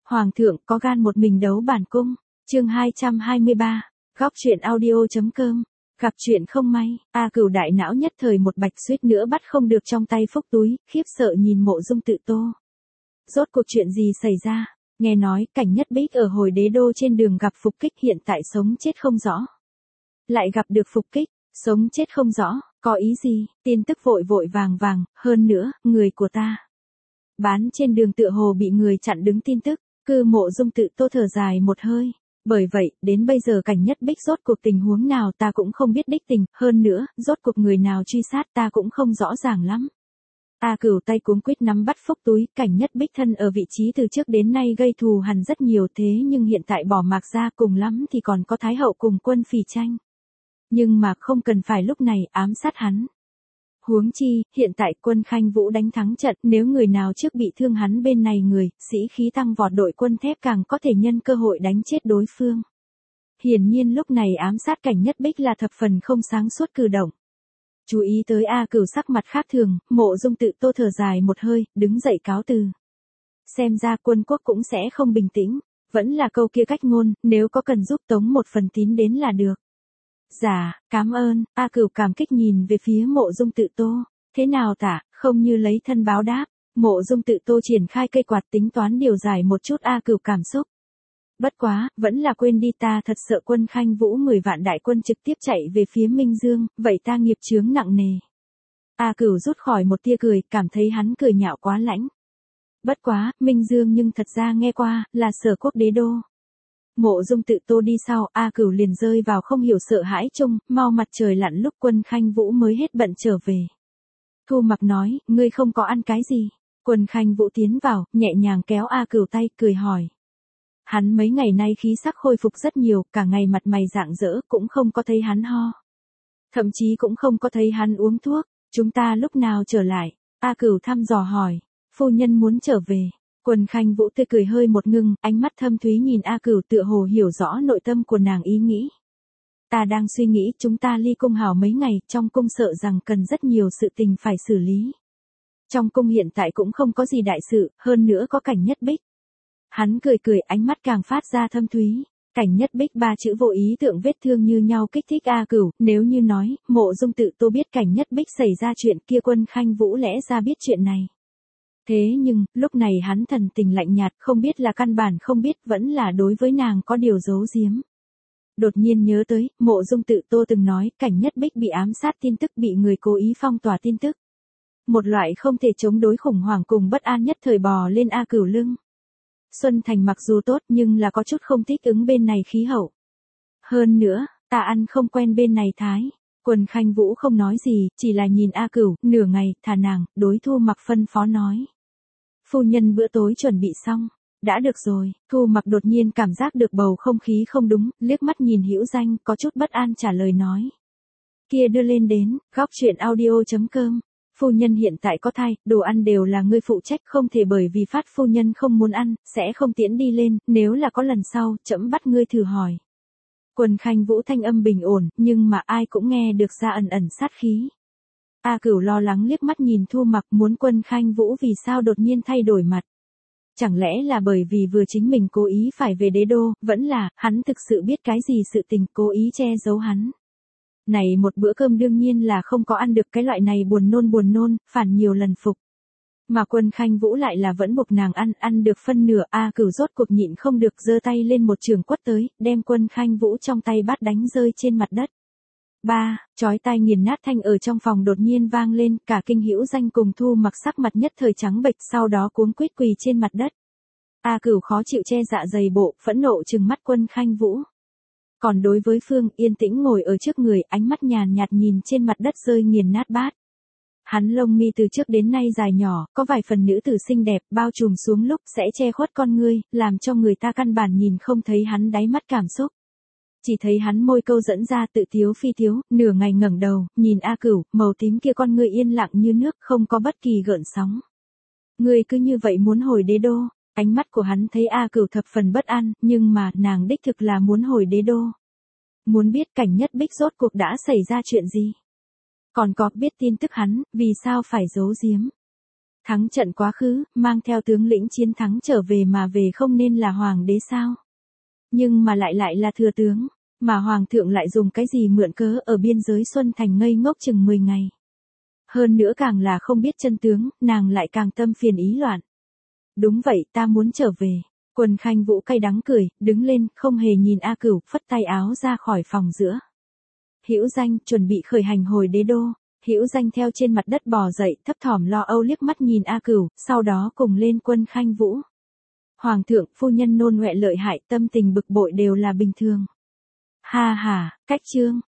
Hoàng thượng có gan một mình đấu bản cung. Chương 223. Góc truyện audio.com. Gặp chuyện không may, A Cửu đại não nhất thời một bạch suýt nữa bắt không được trong tay phúc túi, khiếp sợ nhìn Mộ Dung Tự Tô. Rốt cuộc chuyện gì xảy ra? Nghe nói Cảnh Nhất Bích ở hồi đế đô trên đường gặp phục kích, hiện tại sống chết không rõ. Lại gặp được phục kích, sống chết không rõ, có ý gì? Tin tức vội vội vàng, hơn nữa, người của ta bán trên đường tựa hồ bị người chặn đứng tin tức. Mộ Dung Tự Tô thở dài một hơi. Bởi vậy, đến bây giờ Cảnh Nhất Bích rốt cuộc tình huống nào ta cũng không biết đích tình, hơn nữa, rốt cuộc người nào truy sát ta cũng không rõ ràng lắm. A Cửu tay cuống quýt nắm bắt phúc túi, Cảnh Nhất Bích thân ở vị trí từ trước đến nay gây thù hằn rất nhiều, thế nhưng hiện tại bỏ mặc ra cùng lắm thì còn có Thái hậu cùng Quân Phỉ tranh. Nhưng mà không cần phải lúc này ám sát hắn. Huống chi, hiện tại Quân Khanh Vũ đánh thắng trận, nếu người nào trước bị thương hắn bên này người, sĩ khí tăng vọt, đội quân thép càng có thể nhân cơ hội đánh chết đối phương. Hiển nhiên lúc này ám sát Cảnh Nhất Bích là thập phần không sáng suốt cử động. Chú ý tới A Cửu sắc mặt khác thường, Mộ Dung Tự Tô thở dài một hơi, đứng dậy cáo từ. Xem ra quân quốc cũng sẽ không bình tĩnh, vẫn là câu kia cách ngôn, nếu có cần giúp tống một phần tín đến là được. Dạ, cảm ơn. A Cửu cảm kích nhìn về phía Mộ Dung Tự Tô. Thế nào tả, không như lấy thân báo đáp. Mộ Dung Tự Tô triển khai cây quạt tính toán điều giải một chút A Cửu cảm xúc. Bất quá, vẫn là quên đi, ta thật sợ Quân Khanh Vũ 10 vạn đại quân trực tiếp chạy về phía Minh Dương, vậy ta nghiệp chướng nặng nề. A Cửu rút khỏi một tia cười, cảm thấy hắn cười nhạo quá lãnh. Bất quá, Minh Dương nhưng thật ra nghe qua, là Sở Quốc đế đô. Mộ Dung Tự Tô đi sau, A Cửu liền rơi vào không hiểu sợ hãi chung, mau mặt trời lặn lúc Quân Khanh Vũ mới hết bận trở về. Thu Mặc nói, ngươi không có ăn cái gì. Quân Khanh Vũ tiến vào, nhẹ nhàng kéo A Cửu tay, cười hỏi. Hắn mấy ngày nay khí sắc khôi phục rất nhiều, cả ngày mặt mày rạng rỡ, cũng không có thấy hắn ho. Thậm chí cũng không có thấy hắn uống thuốc. Chúng ta lúc nào trở lại? A Cửu thăm dò hỏi. Phu nhân muốn trở về. Quân Khanh Vũ tươi cười hơi một ngưng, ánh mắt thâm thúy nhìn A Cửu, tựa hồ hiểu rõ nội tâm của nàng ý nghĩ. Ta đang suy nghĩ chúng ta ly cung hảo mấy ngày, trong cung sợ rằng cần rất nhiều sự tình phải xử lý. Trong cung hiện tại cũng không có gì đại sự, hơn nữa có Cảnh Nhất Bích. Hắn cười, ánh mắt càng phát ra thâm thúy. Cảnh Nhất Bích ba chữ vô ý tượng vết thương như nhau kích thích A Cửu, nếu như nói, Mộ Dung Tự Tô biết Cảnh Nhất Bích xảy ra chuyện kia, Quân Khanh Vũ lẽ ra biết chuyện này. Thế nhưng, lúc này hắn thần tình lạnh nhạt, không biết là căn bản không biết, vẫn là đối với nàng có điều giấu giếm. Đột nhiên nhớ tới, Mộ Dung Tự Tô từng nói, Cảnh Nhất Bích bị ám sát tin tức, bị người cố ý phong tỏa tin tức. Một loại không thể chống đối khủng hoảng cùng bất an nhất thời bò lên A Cửu lưng. Xuân Thành mặc dù tốt nhưng là có chút không thích ứng bên này khí hậu. Hơn nữa, ta ăn không quen bên này thái. Quân Khanh Vũ không nói gì, chỉ là nhìn A Cửu, nửa ngày, thả nàng, đối Thu Mặc phân phó nói. Phu nhân bữa tối chuẩn bị xong. Đã được rồi. Thu Mặc đột nhiên cảm giác được bầu không khí không đúng, liếc mắt nhìn Hữu Danh, có chút bất an trả lời nói. Kia đưa lên đến, góc truyện audio.com. Phu nhân hiện tại có thai, đồ ăn đều là ngươi phụ trách, không thể bởi vì phát phu nhân không muốn ăn, sẽ không tiễn đi lên, nếu là có lần sau, trẫm bắt ngươi thử hỏi. Quân Khanh Vũ thanh âm bình ổn, nhưng mà ai cũng nghe được ra ẩn ẩn sát khí. A Cửu lo lắng liếc mắt nhìn Thu Mặc, muốn Quân Khanh Vũ vì sao đột nhiên thay đổi mặt. Chẳng lẽ là bởi vì vừa chính mình cố ý phải về đế đô, vẫn là, hắn thực sự biết cái gì sự tình, cố ý che giấu hắn. Này một bữa cơm đương nhiên là không có ăn được, cái loại này buồn nôn, phản nhiều lần phục. Mà Quân Khanh Vũ lại là vẫn buộc nàng ăn được phân nửa. A Cửu rốt cuộc nhịn không được, giơ tay lên một trường quất tới, đem Quân Khanh Vũ trong tay bát đánh rơi trên mặt đất. Chói tai nghiền nát thanh ở trong phòng đột nhiên vang lên, cả kinh Hữu Danh cùng Thu Mặc sắc mặt nhất thời trắng bệch, sau đó cuống quýt quỳ trên mặt đất. A Cửu khó chịu che dạ dày bộ, phẫn nộ trừng mắt Quân Khanh Vũ. Còn đối với Phương yên tĩnh ngồi ở trước người, ánh mắt nhàn nhạt nhìn trên mặt đất rơi nghiền nát bát. Hắn lông mi từ trước đến nay dài nhỏ, có vài phần nữ tử xinh đẹp, bao trùm xuống lúc sẽ che khuất con ngươi, làm cho người ta căn bản nhìn không thấy hắn đáy mắt cảm xúc. Chỉ thấy hắn môi câu dẫn ra tự tiếu phi tiếu, nửa ngày ngẩng đầu, nhìn A Cửu, màu tím kia con ngươi yên lặng như nước, không có bất kỳ gợn sóng. Ngươi cứ như vậy muốn hồi đế đô? Ánh mắt của hắn thấy A Cửu thập phần bất an, nhưng mà, nàng đích thực là muốn hồi đế đô. Muốn biết Cảnh Nhất Bích rốt cuộc đã xảy ra chuyện gì. Còn có biết tin tức hắn, vì sao phải giấu giếm. Thắng trận quá khứ, mang theo tướng lĩnh chiến thắng trở về mà về không nên là hoàng đế sao? Nhưng mà lại là thừa tướng, mà hoàng thượng lại dùng cái gì mượn cớ ở biên giới Xuân Thành ngây ngốc chừng 10 ngày. Hơn nữa càng là không biết chân tướng, nàng lại càng tâm phiền ý loạn. Đúng vậy, ta muốn trở về. Quần Khanh Vũ cay đắng cười, đứng lên, không hề nhìn A Cửu, phất tay áo ra khỏi phòng giữa. Hữu Danh chuẩn bị khởi hành hồi đế đô. Hữu Danh theo trên mặt đất bò dậy, thấp thỏm lo âu liếc mắt nhìn A Cửu, sau đó cùng lên Quân Khanh Vũ. Hoàng thượng, phu nhân nôn ngoẹ lợi hại, tâm tình bực bội đều là bình thường. Ha ha, cách chương.